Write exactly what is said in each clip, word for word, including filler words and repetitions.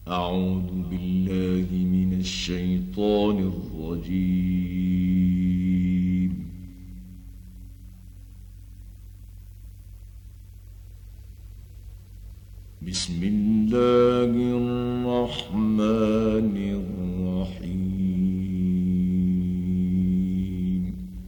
أعوذ بالله من الشيطان الرجيم. بسم الله الرحمن الرحيم.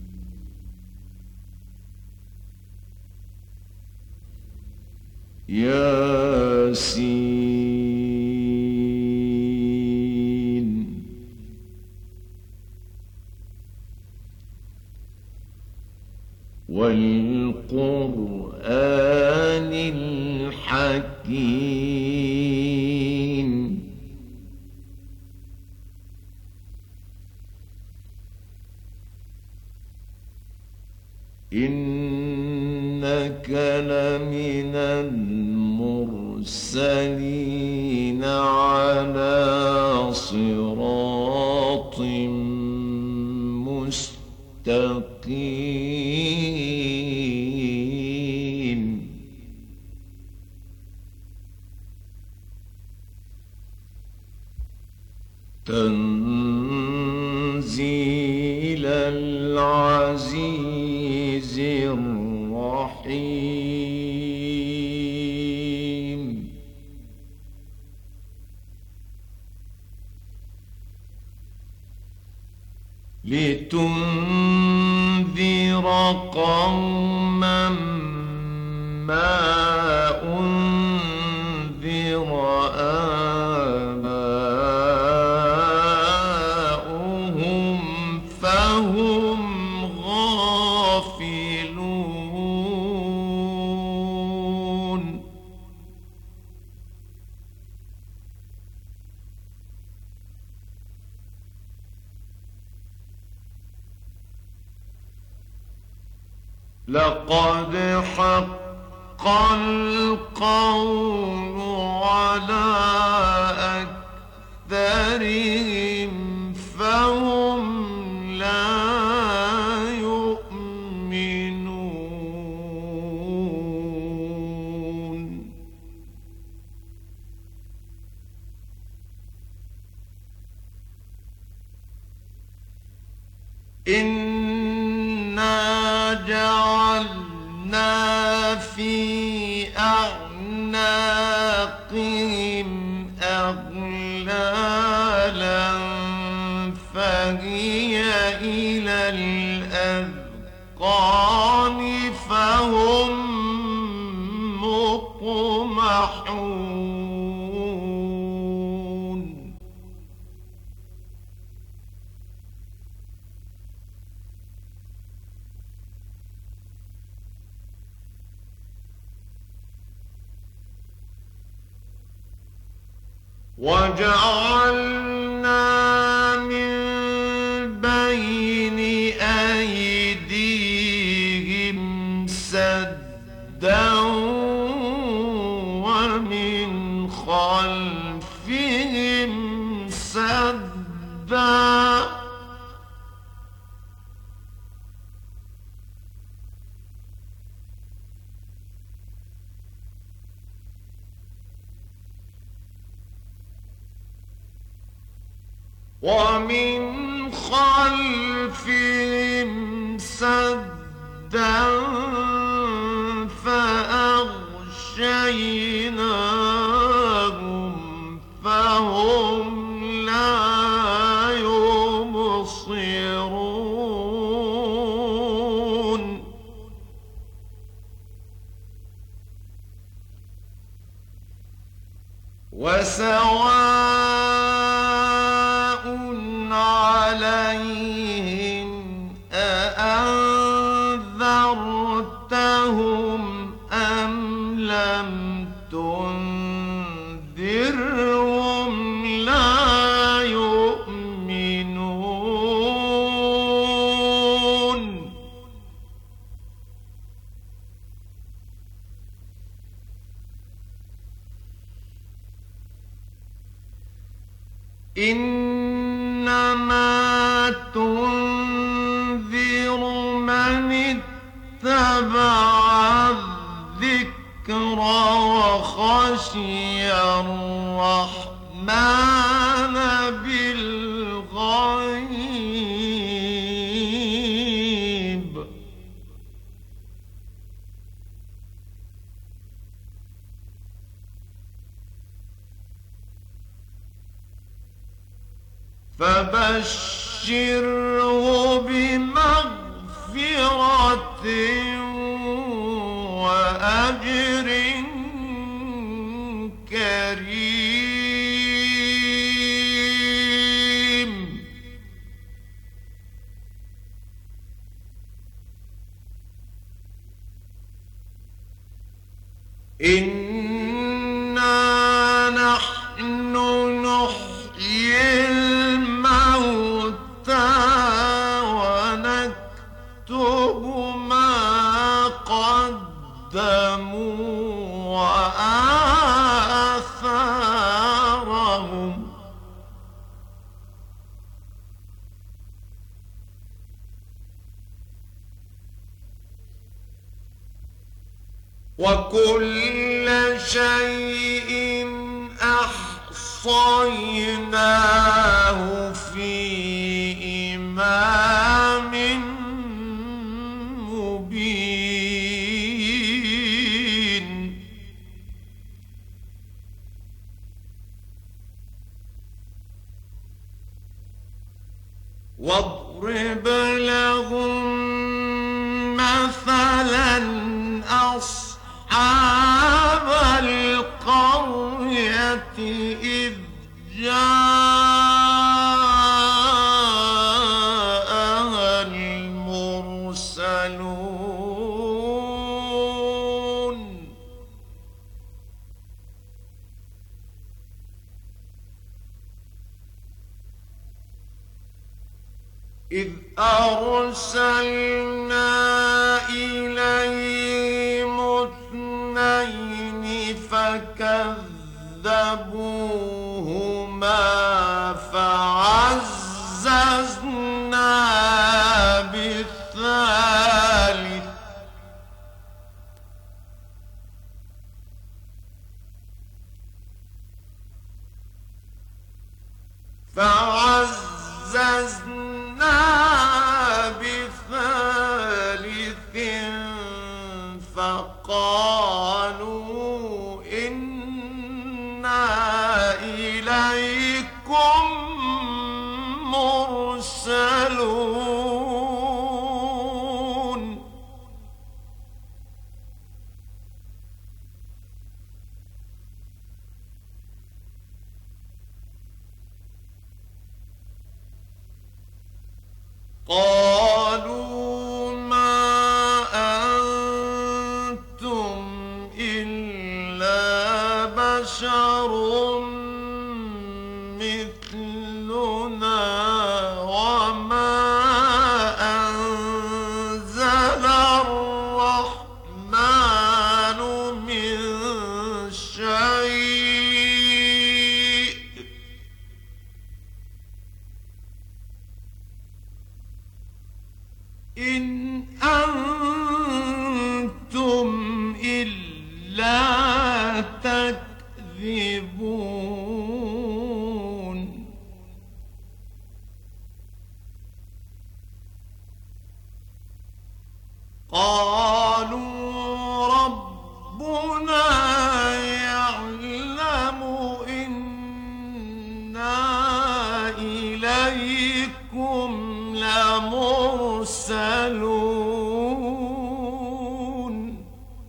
ياسين والقرآن الحكيم إنك لمن المرسلين على صراط مستقيم. تنزيل العزيز الرحيم. لتنذر قوما ما أنذر آباؤهم فهم غافلون. لقد حق القول على أكثرهم فهم لا يؤمنون. إنا جعلنا في أعناقهم أغلالا فهي إلى الأذقان فهم مقمحون. وجعلنا من بين أيديهم سدا ومن خلفهم سدا ومن خلفهم سدا فأغشيناهم فهم لا يبصرون. وسواء عليهم أأنذرتهم أم لم تنذرهم لا يؤمنون. إنما تنذر من اتبع الذكر وخشي الرحمن بالغيب فبشره بمغفرة وأجر كريم. إنا نحن نحيي الموتى ونكتب ما قدموا وآثارهم وكل شيء أحصيناه في إمام مبين. واضرب لهم مثلا أصحاب القرية إذ جاءها المرسلون إذ أرسلنا إليهم اثنين فكذبوهما فعززنا بالثالث فعززنا بثالث فقالوا إنا إليكم مرسلون. قالوا ما أنتم إلا بشر مثلنا وما أنزل الرحمن من شيء إن أنتم إلا تكذبون. قالوا ربنا يعلم إنا إليكم لمرسلون.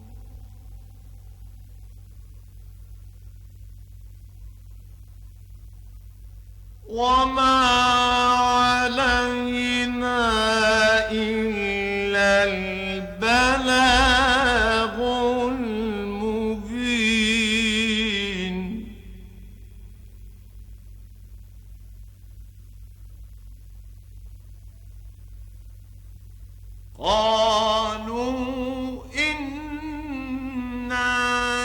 وما علينا إلا البلاغ المبين. قالوا إنا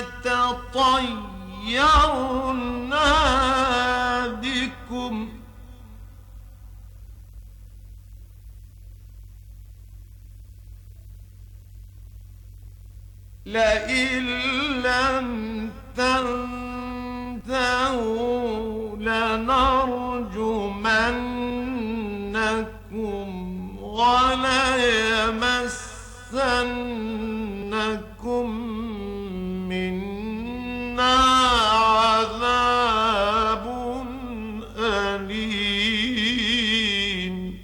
تطيرنا بكم لئن لم تنتهوا منا عذاب أليم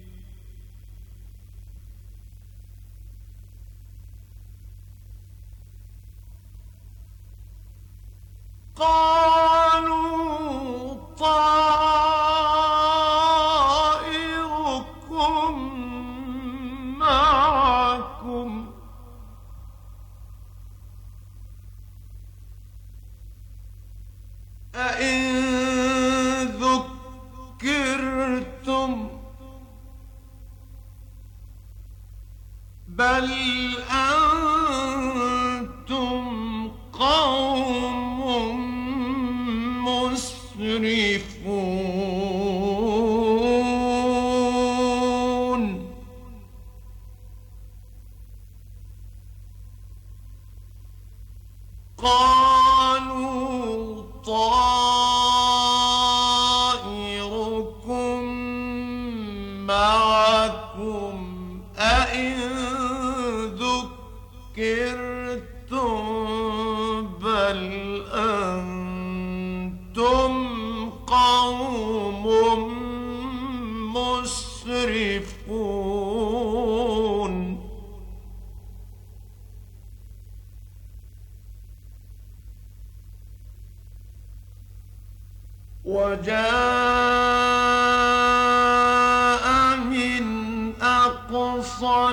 قالوا طائركم معكم أئن ذكرتم بل أنتم قوم مسرفون قالوا طائركم معكم أئن ذكرتم بل أنتم قوم مسرفون وجاء من أقصى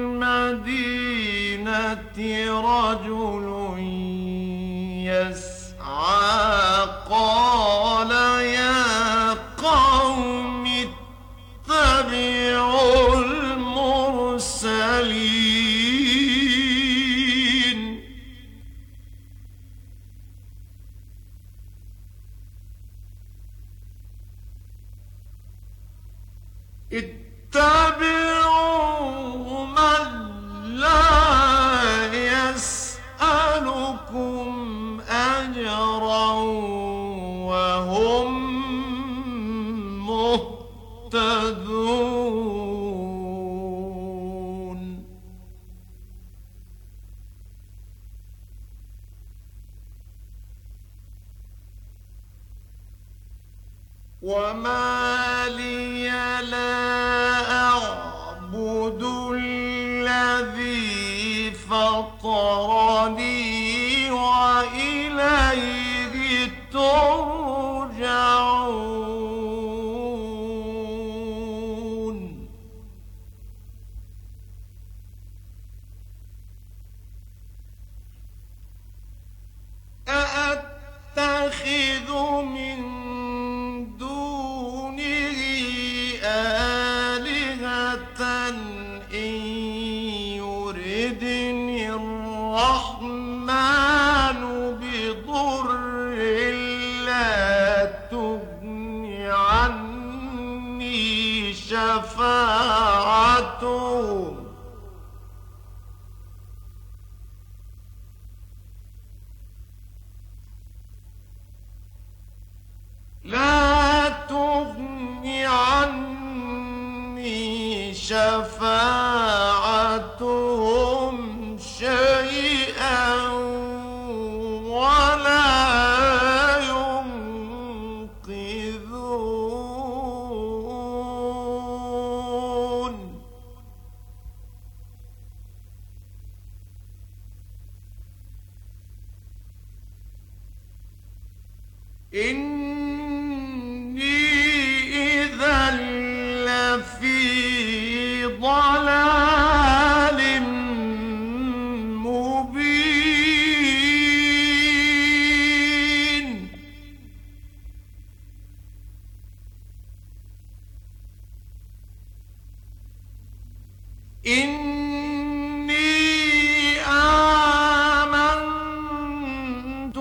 المدينة رجل يسعى قال يا قوم اتبعوا المرسلين اتبعوا من لا يسألكم أجرا وهم مهتدون وما لي لا أعبد الذي فطرني وإليه ترجعون أأتخذ من دونه آلهة إن يردني الرحمن بضر لا تغن عني شفاعتهم لا تغن عني شفاعتهم شيئا ولا ينقذون إني إذا لفي ضلال مبين إني آمنت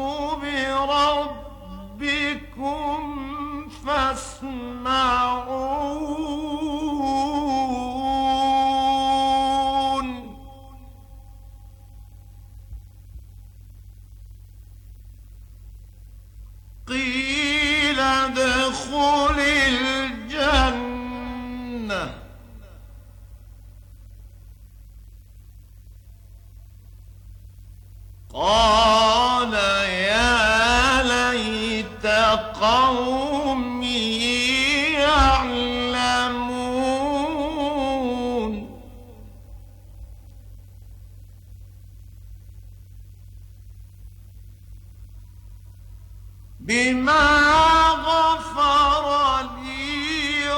بربكم فاسمعون قيل ادخل الجنة قال يا ليت قومي يعلمون بما غفر لي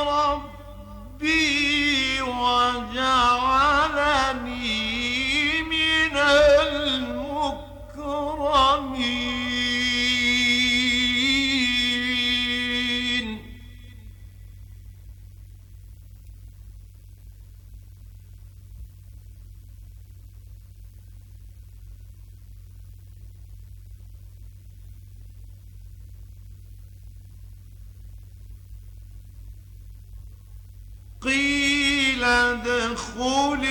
ربي وجعلني من المكرمين قيل ادخل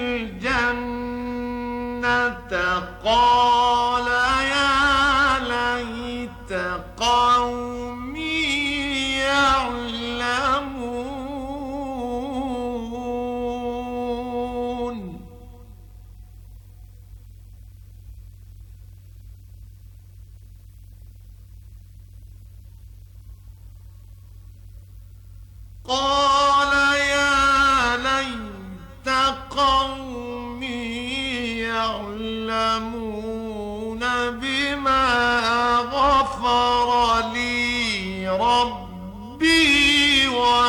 الجنة قال يا ليت قومي يعلمون قال يا ليت قومي يعلمون بما غفر لي ربي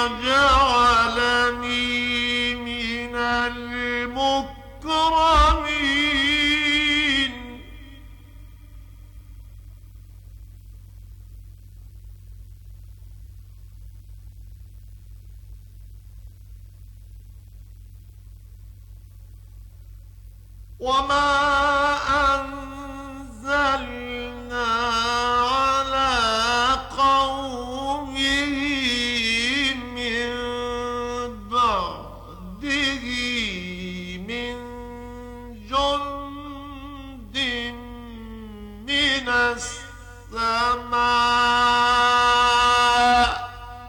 وجعلني من المكرمين وما أنزلنا على قومه من بعده من جند من السماء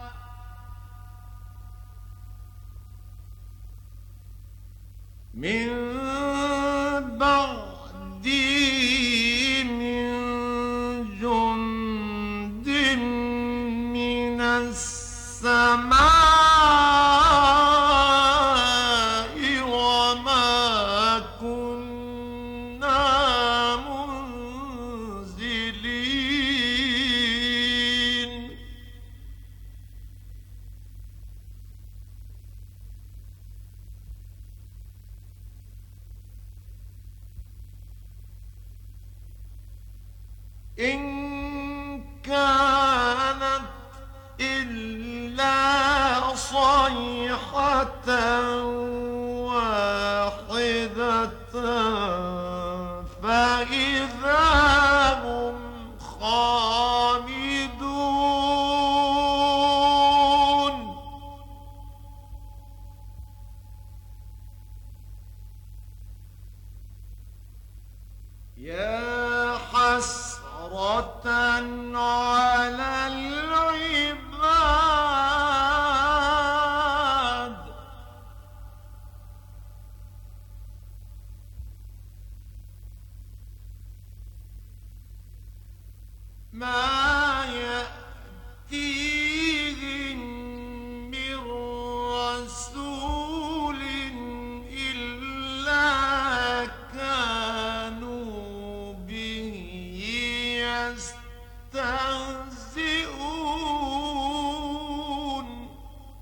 من بعدي من جند من السماء وما كنا منزلين إن كانت إلا صيحة واحدة فإذا هم خامدون يا حسرة على العباد ما يأتيهم من رسول إلا كانوا به يستهزئون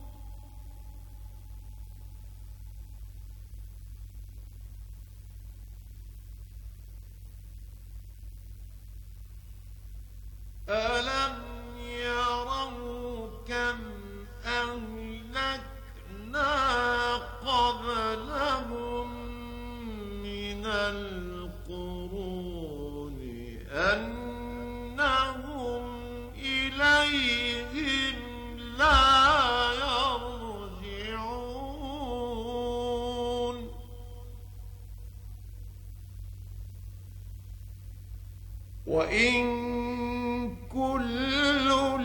ألم يروا كم أهلكنا قبلهم من القرون أنهم إليهم لا يرجعون وإن كل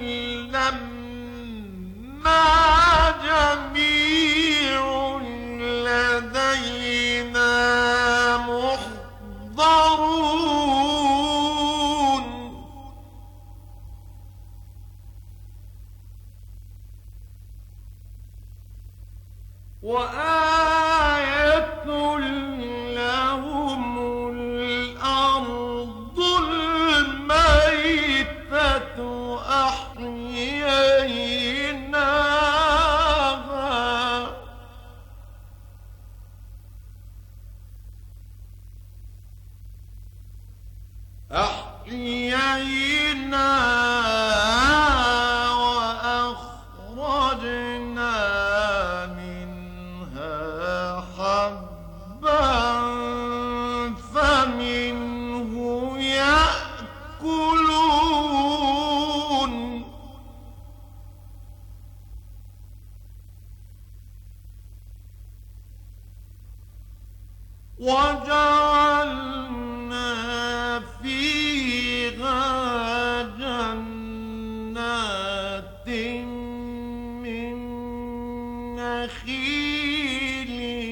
لما جميع لدينا محضرون وأخرجنا منها حبا فمنه يأكلون وجعلنا فيها جنات من نخيل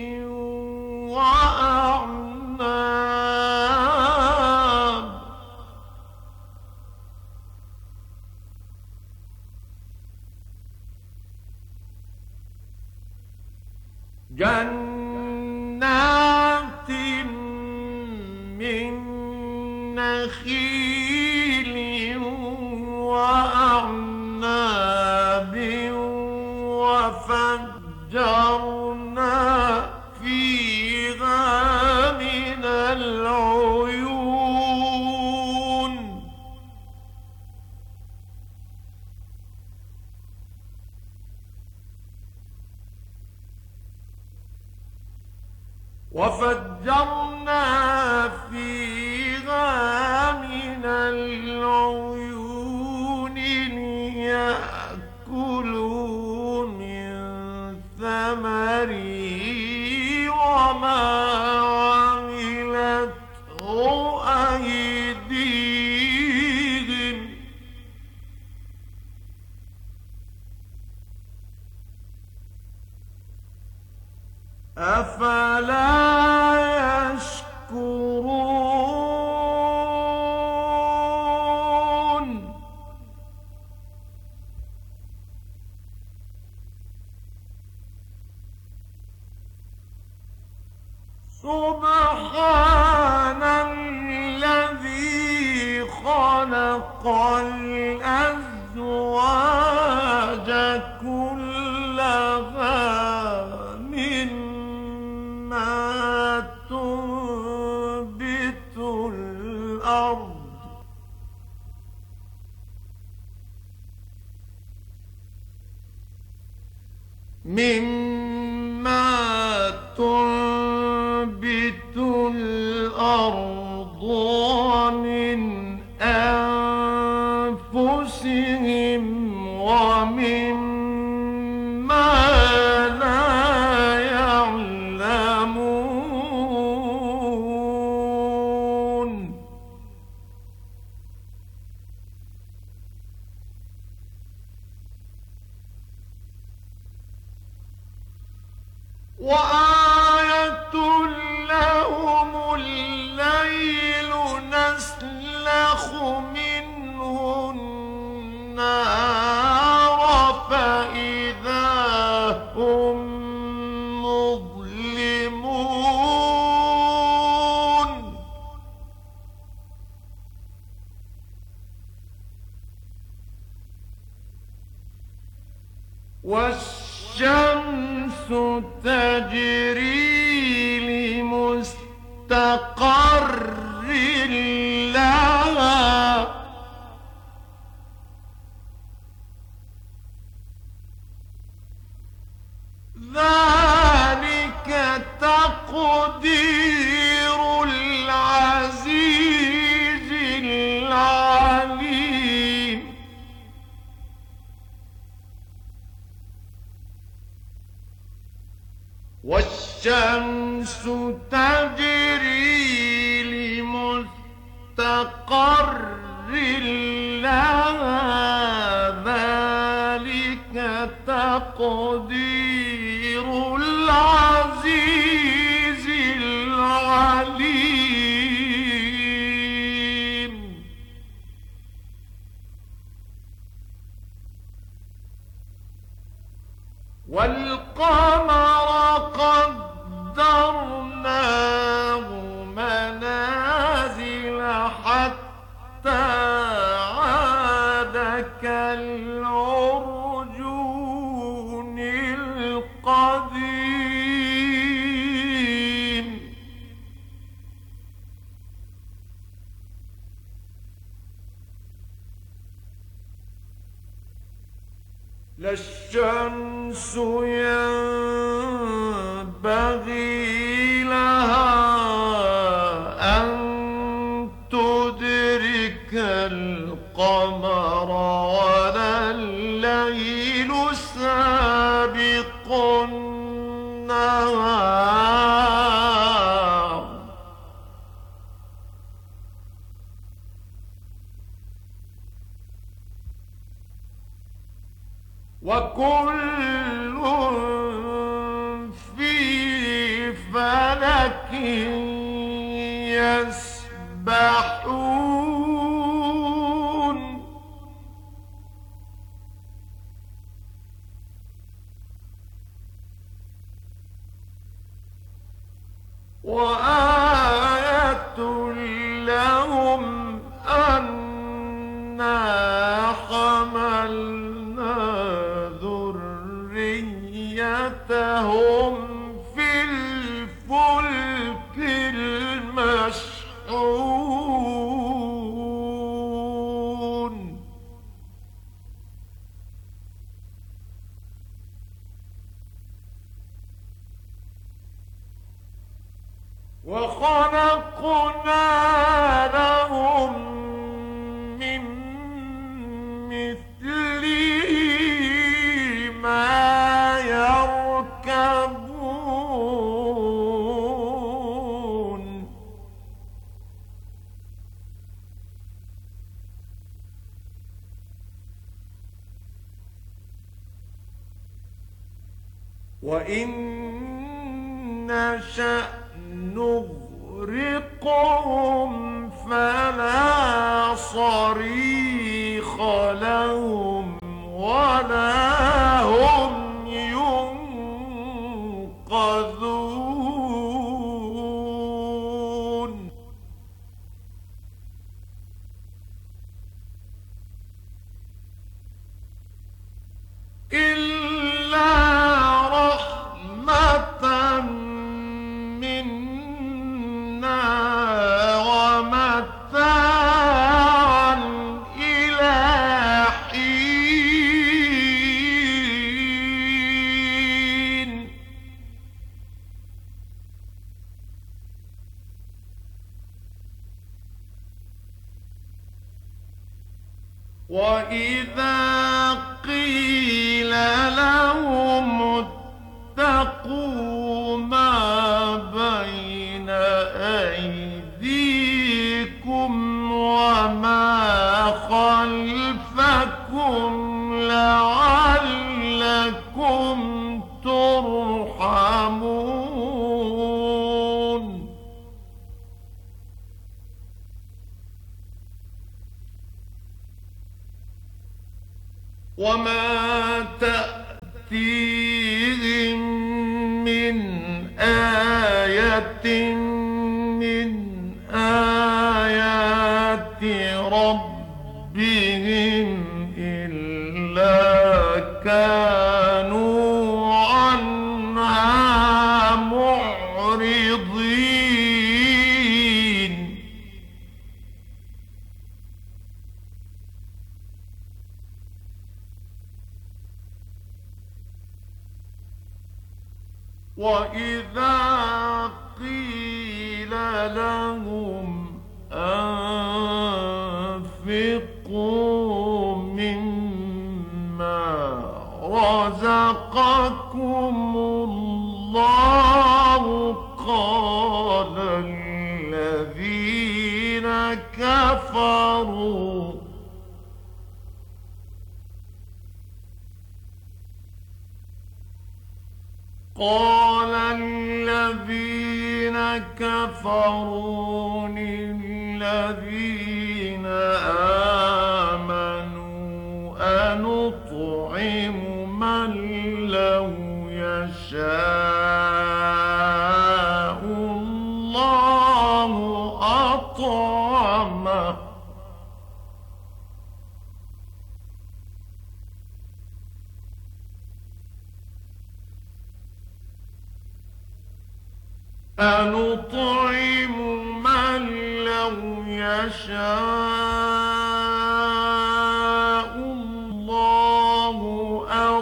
وأعناب جنات من نخيل وأعناب وفجرنا فيها من العيون وفجرنا فيها من العيون ليأكلوا من ثمره وما عملته أيديهم أفلا يشكرون سبحان الذي خلق الأزواج كلها مما تنبت الأرض مما تنبت الأرض ومن أنفسهم ومما لا يعلمون وآية لهم الليل نسلخ منه النار فإذا هم مظلمون والشمس تجري لمستقر لها ذلك تقدير العزيز العليم والشمس تجري لمستقر لها ذلك تقدير العزيز العليم والقمر قدرناه منازل حتى عاد كالعرجون القديم لا الشمس ينبغي لها أن تدرك القمر ولا الليل سابق النهار وكل في فلك يسبحون وآية لهم أنا حملنا ذريتهم في الفلك المشحون وخلقنا لهم من مثله ما يركبون وإن نشأ نغرقهم فلا صريخ لهم ولا هم ينقذون إلا رحمة منا ومتاعا إلى حين وإذا قيل لهم اتقوا ما بين أيديكم وما خلفكم لعلكم ترحمون وما تأتيهم من آية من آيات ربهم إلا كانوا عنها معرضين وإذا قيل لهم أنفقوا مما رزقكم الله قال الذين كفروا قال الذين كفروا للذين آمنوا أنطعم من لو يشاء الله أطعمه أنطعم من لو يشاء الله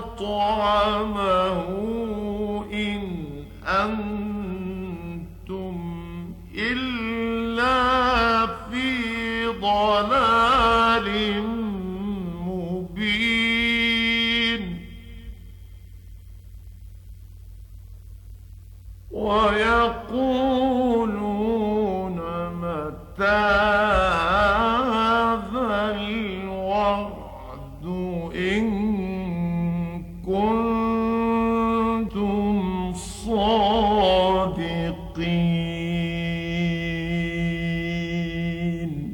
ضلال مبين ويقولون متى هذا الوعد إن كنتم صادقين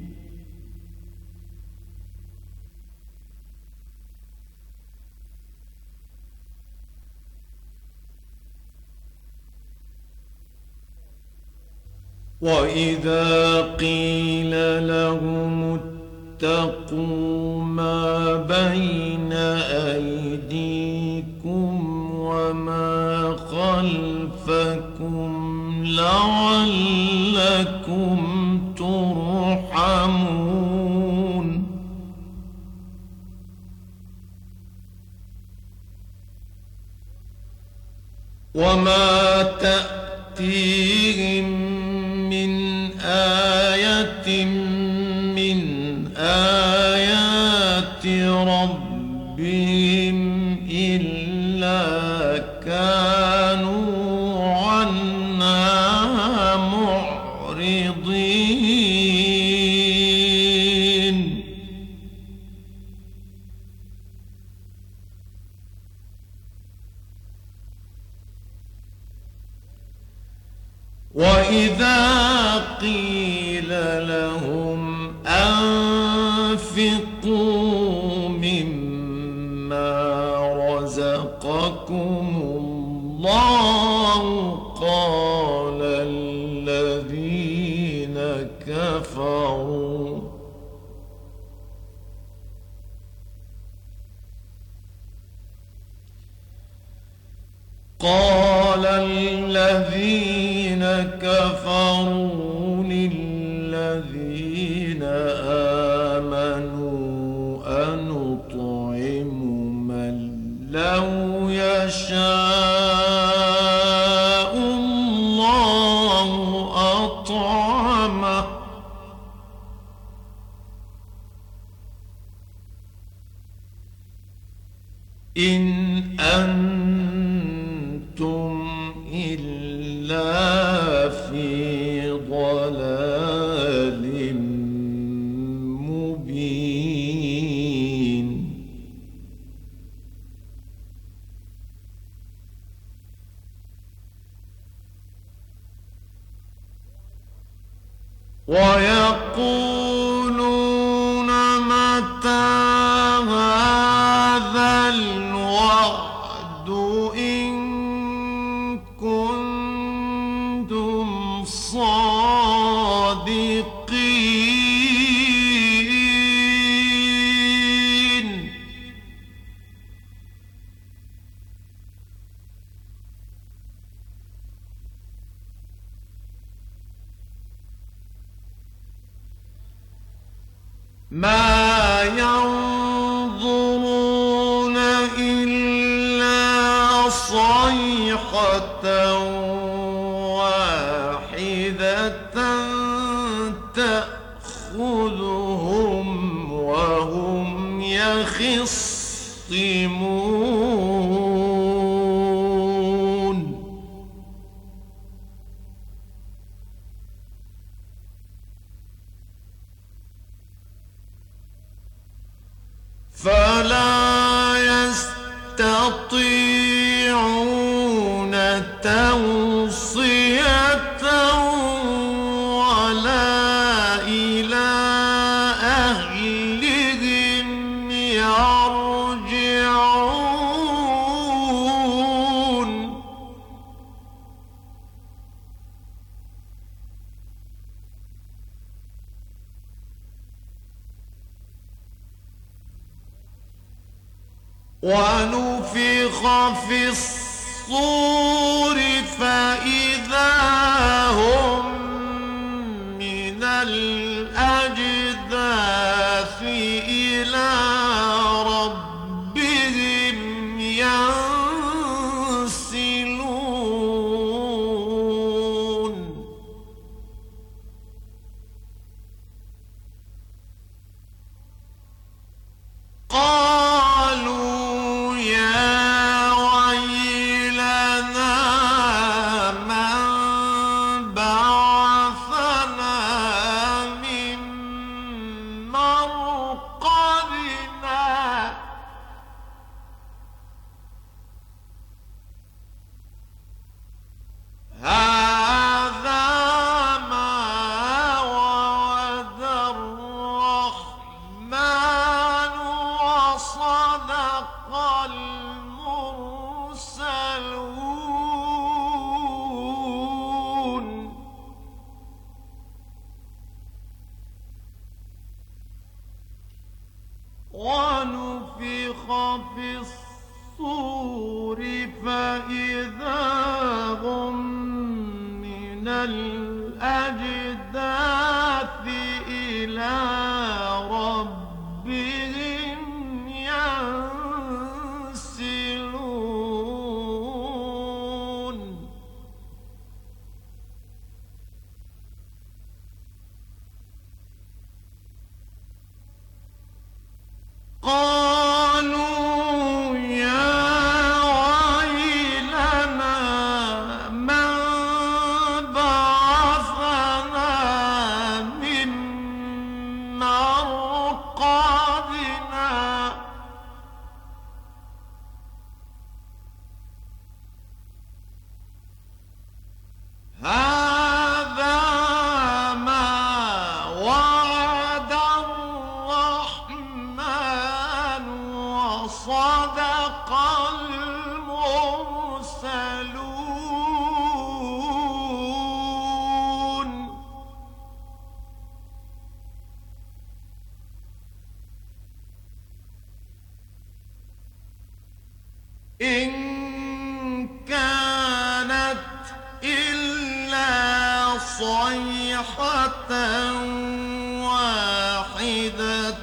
وإذا قيل لهم اتقوا ما بين أيديكم وما خلفكم لعلكم ترحمون وما تأتيهم من آية من آيات ربهم إلا كانوا عنها معرضين وإذا قيل لهم أنفقوا مما رزقكم الله قال الذين كفروا قال الذين كفروا للذين آمنوا أنطعم من لو يشاء الله أطعمه إن أنتم إلا في ضلال مبين ويقولون متى هذا الوعد إن كنتم صادقين ما ينظرون إلا صيحة واحدة تأخذهم وهم يخصمون فلا يستطيعون توصية ولا إلى أهلهم يرجعون ونفخ في الصور فإذا هم من الأجداث إلى ربهم ينسلون مرقدنا هذا ما وعد الرحمن وصدق المرسلون ونفخ في الصور فإذا هم من الأجداث إلى ربهم ينسلون قالوا يا ويلنا من بعثنا من مرقدنا هذا ما وعد الرحمن وصدق المرسلون إن كانت إلا صيحة واحدة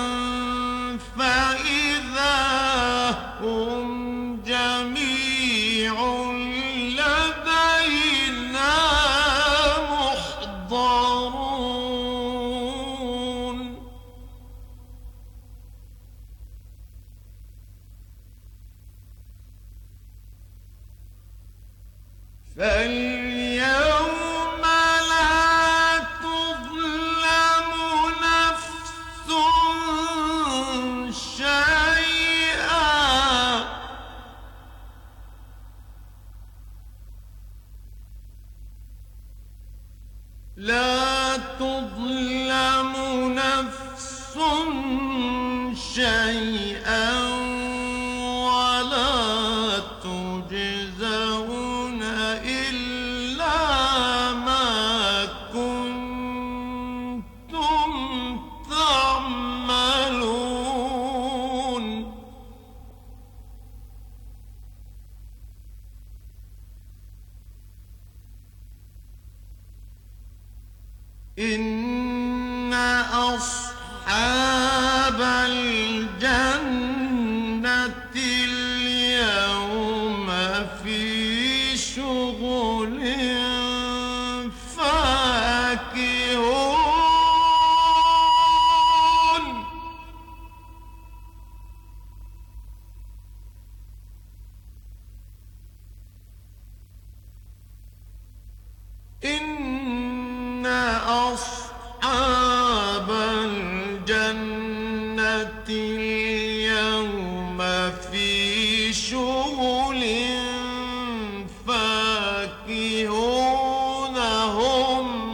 فإذا هم جميع لدينا محضرون فاليوم لا تظلم نفس شيئا لا تظلم نفس شيئا ولا تجزون إلا ما كنتم تعملون إن أصحاب الجنة اليوم في شغل فاكهون إن أصحاب الجنة اليوم في شغل فاكهون هم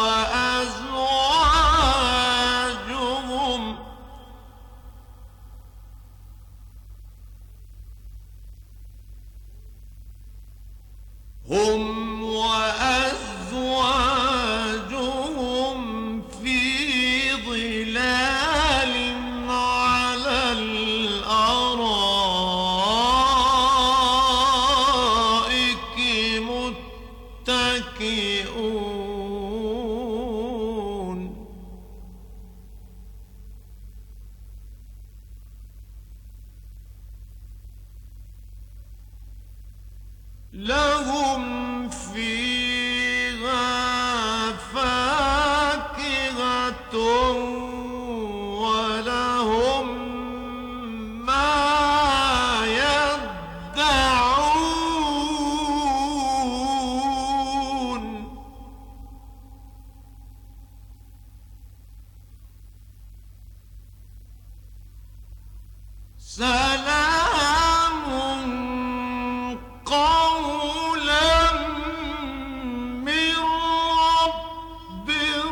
وأزواجهم هم وأزواجهم في ظلال على الأرائك متكئون لهم فيها فاكهة ولهم ما يدعون سلام قولا من رب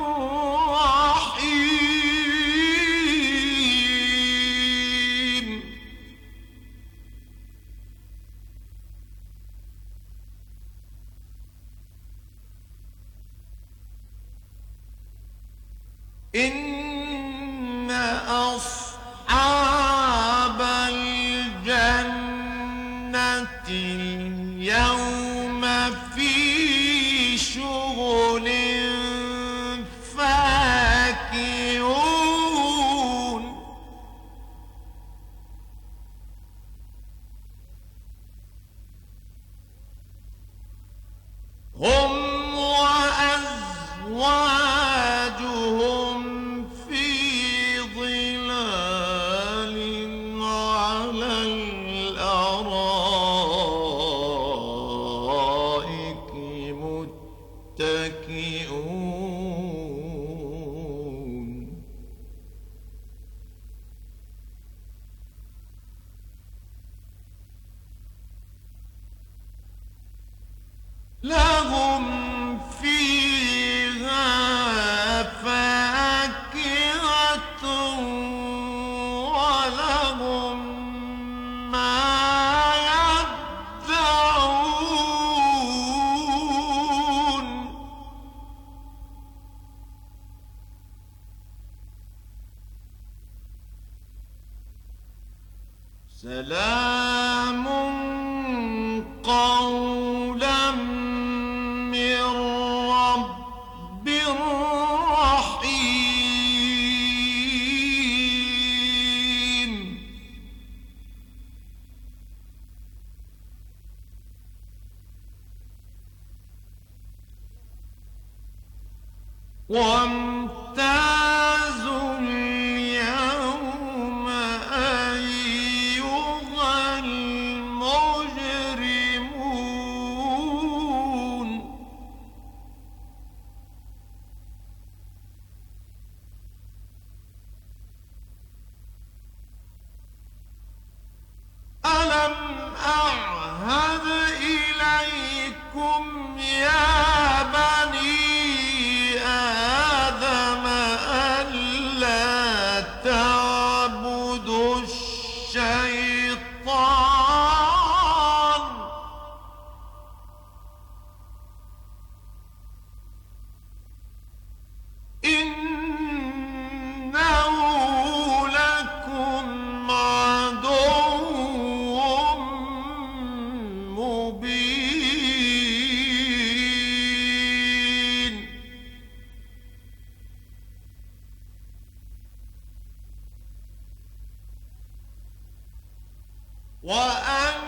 رحيم. إن أصحاب الجنة اليوم في شغل فاكهون. هم وأزواجهم في ظلال على الأرائك متكئون. لهم فيها فاكهة ولهم ما يدعون. سلام قولا من رب رحيم. وامتازوا اليوم أيها المجرمون. ألم أعهد إليكم يا بني آدم ألا تعبدوا الشيطان إنه لكم عدو مبين. وأن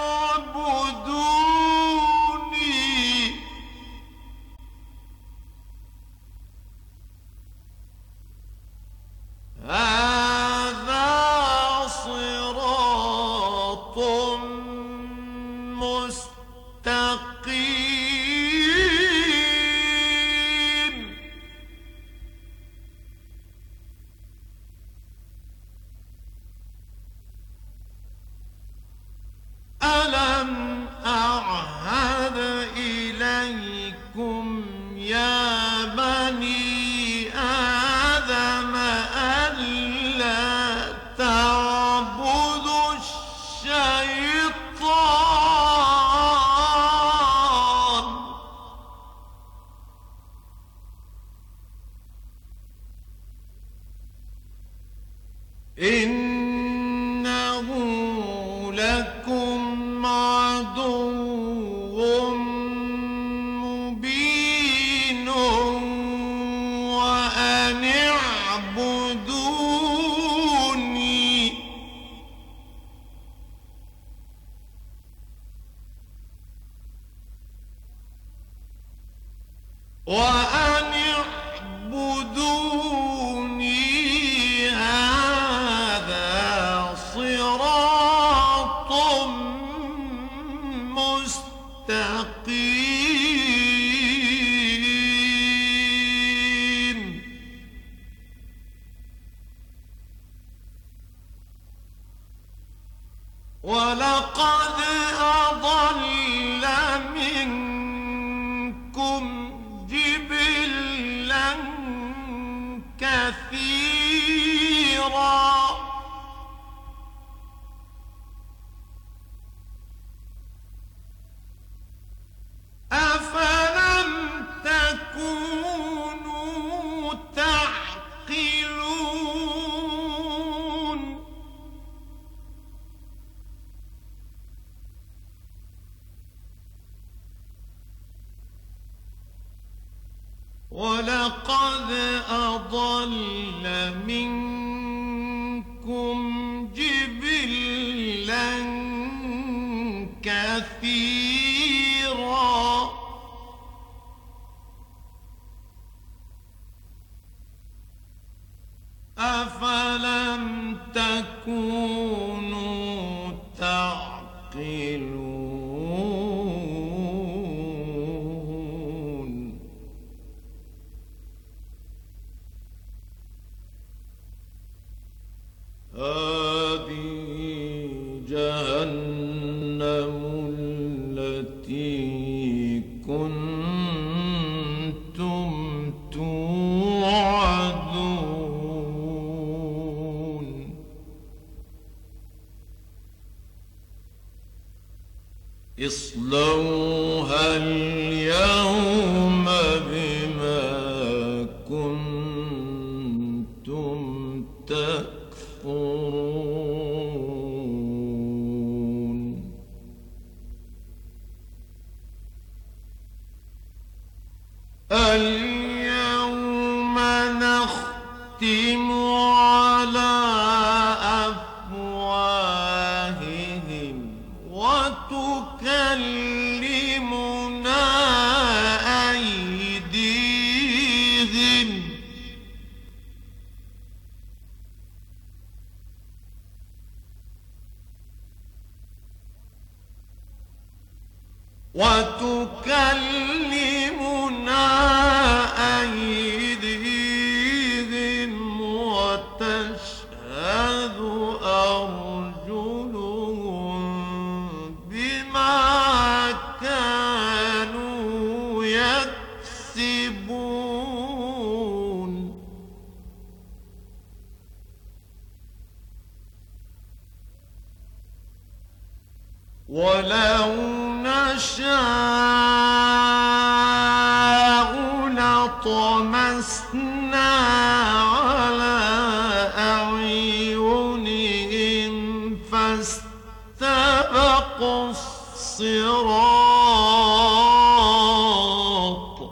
اعبدوني هذا صراط مستقيم. ألم أعهد إليكم يا بني آدم ألا تعبدوا الشيطان إنه لكم عدو مبين. وأن اعبدوني وأن اعبدوني هذا ولقد أضل منكم جبلا كثيرا أفلم تكونوا تعقلون ولقد أضل منكم جبلا كثيرا أفلم تكونوا تعقلون هذه جهنم التي كنتم توعدون اصلوها اليوم بما كنتم تكفرون اليوم نختم على أفواههم وتكلمنا أيديهم وتكلمنا أيديهم وتشهد أرجلهم بما كانوا يكسبون ولو نشاء لطمسنا على أعينهم فاستبقوا الصراط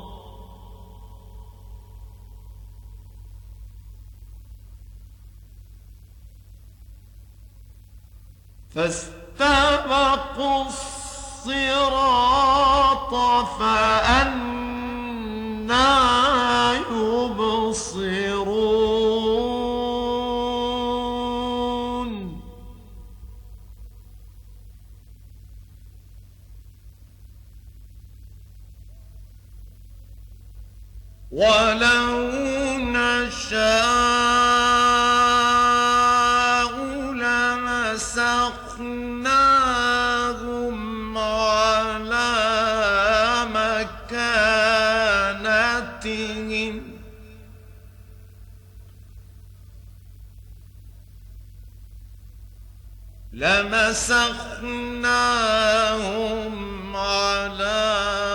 فاستبقوا الصراط فأنى يبصرون ولو نشاء لمسخناهم على مكانتهم لمسخناهم على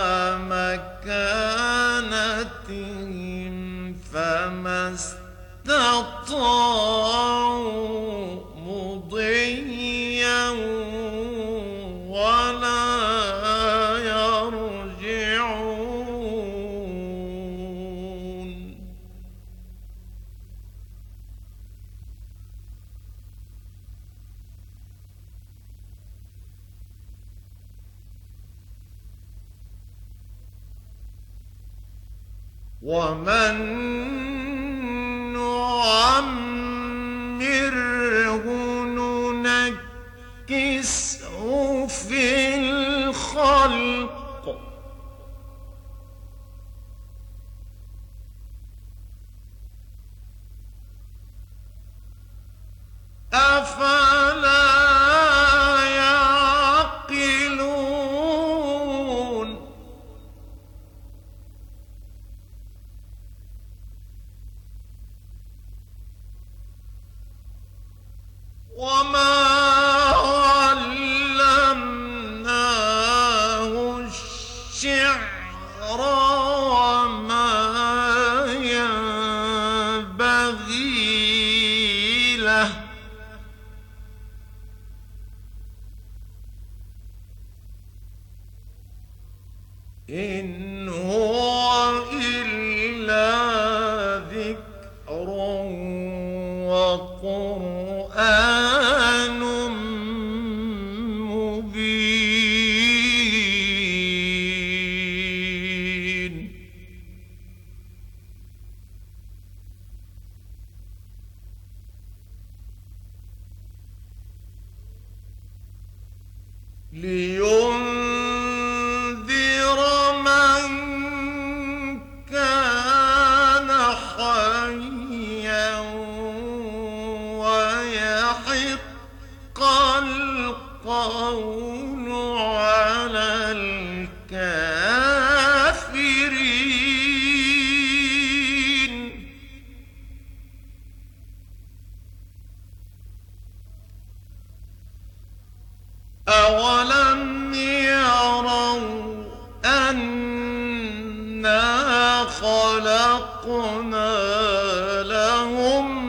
مكانتهم فما استطاعوا مضيا ولا يرجعون ومن نعمره ننكسه في الخلق أفلا وما علمناه الشعر وما ينبغي له إن هو إلا ذكر وقرآن مبين لينذر من كان حيا ويحق القول على الكافرين أولم يروا أنا خلقنا لهم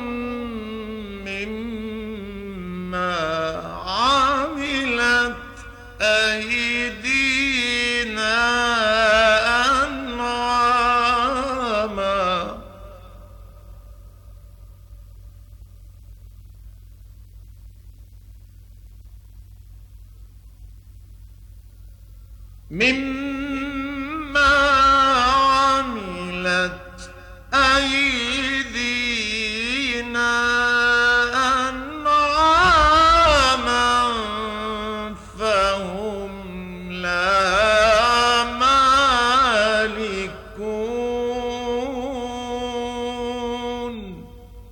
مما عملت أيدينا أنعاما مما عملت أيدينا أنعاما فهم لها مالكون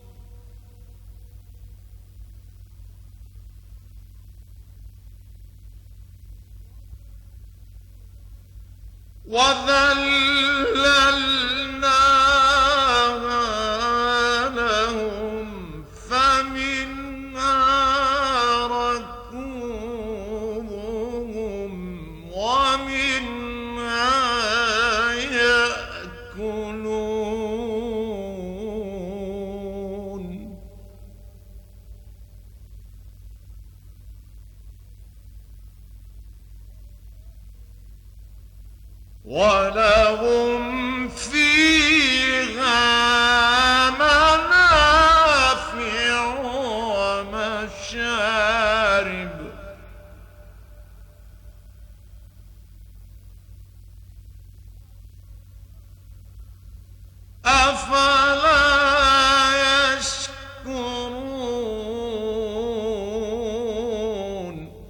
وذللناها لهم فمنها ركوبهم ومنها يأكلون ولهم فيها منافع ومشارب أفلا يشكرون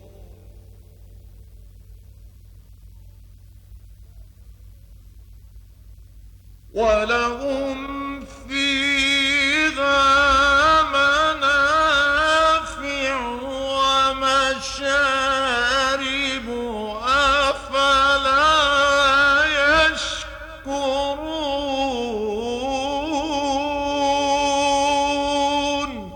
ولهم فيها منافع ومشارب أفلا يشكرون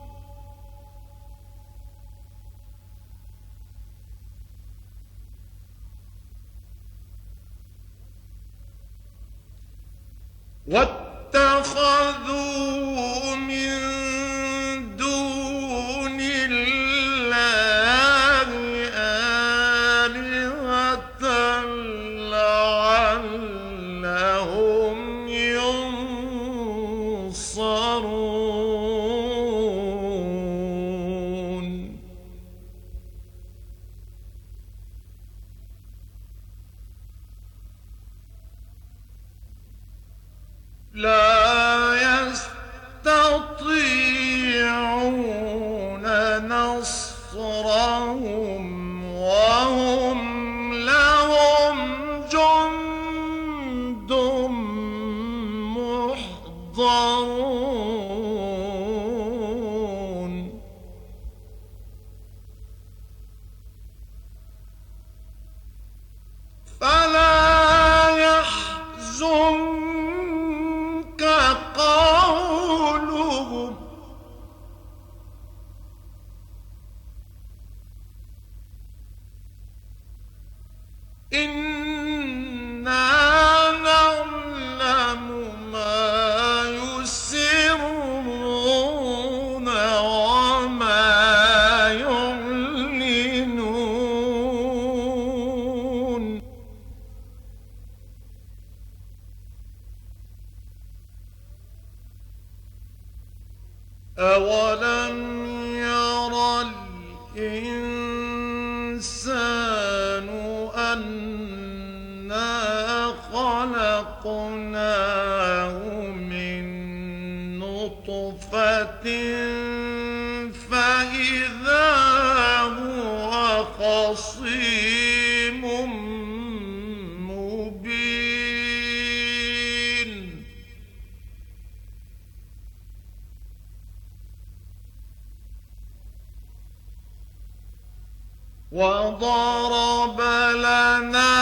واتخذوا من دون الله آلهة لعلهم ينصرون لا يستطيعون نصرهم وهم لهم جند محضرون فلا يحزنك قولهم إنا نعلم ما يسرون وما يعلنون أولم ير الإنسان أنا خلقناه من نطفة فإذا هو خصيم مبين وضرب لنا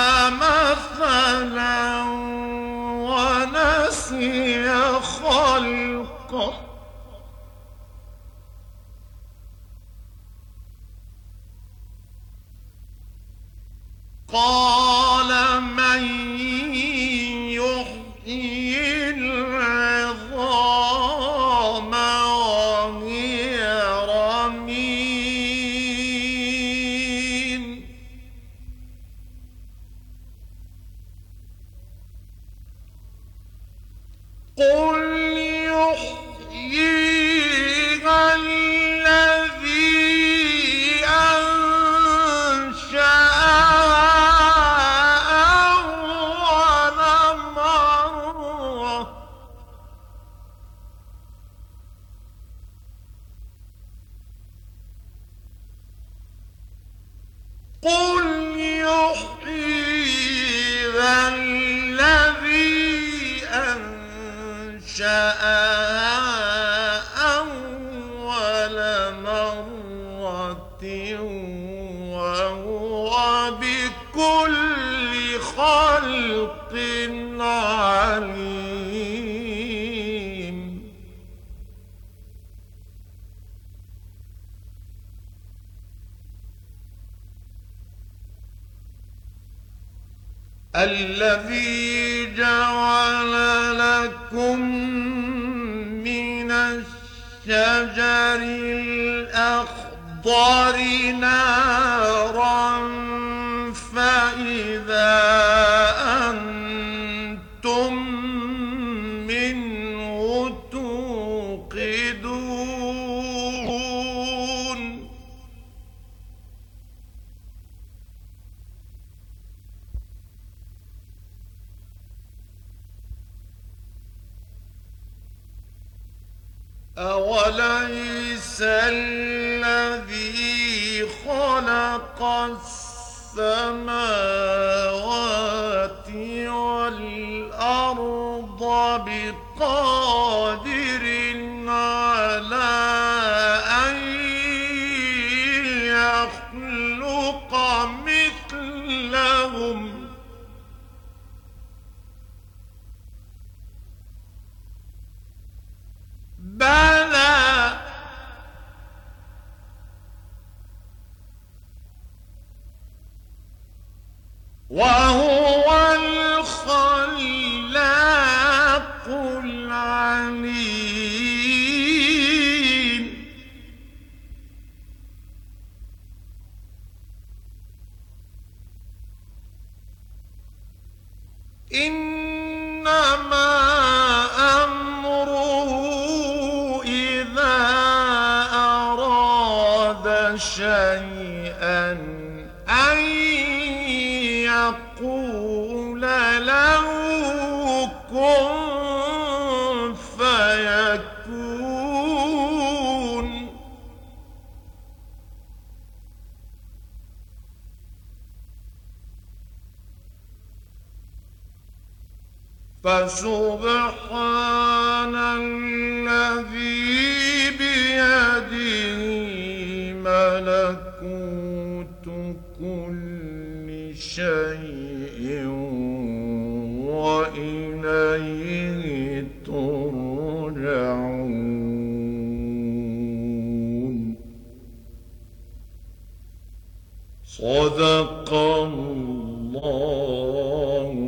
مثلا ونسي خلقه قال من يحيي العظام وهي رميم قل يحييها الذي أنشأها أول مرة قل يحييها الذي أنشأها أول مرة وهو بكل خلق عليم الذي جعل لكم من الشجر الأخضر نارا فإذا أنتم منه توقدون أوليس الذي خلق السماوات والأرض بقادر على أن يخلق مثلهم بلى وهو الخلاق العليم إنما شيئا أن يقول له كن فيكون فسبحان الذي بيده ملكوت كل شيء وإليه ترجعون صدق الله الله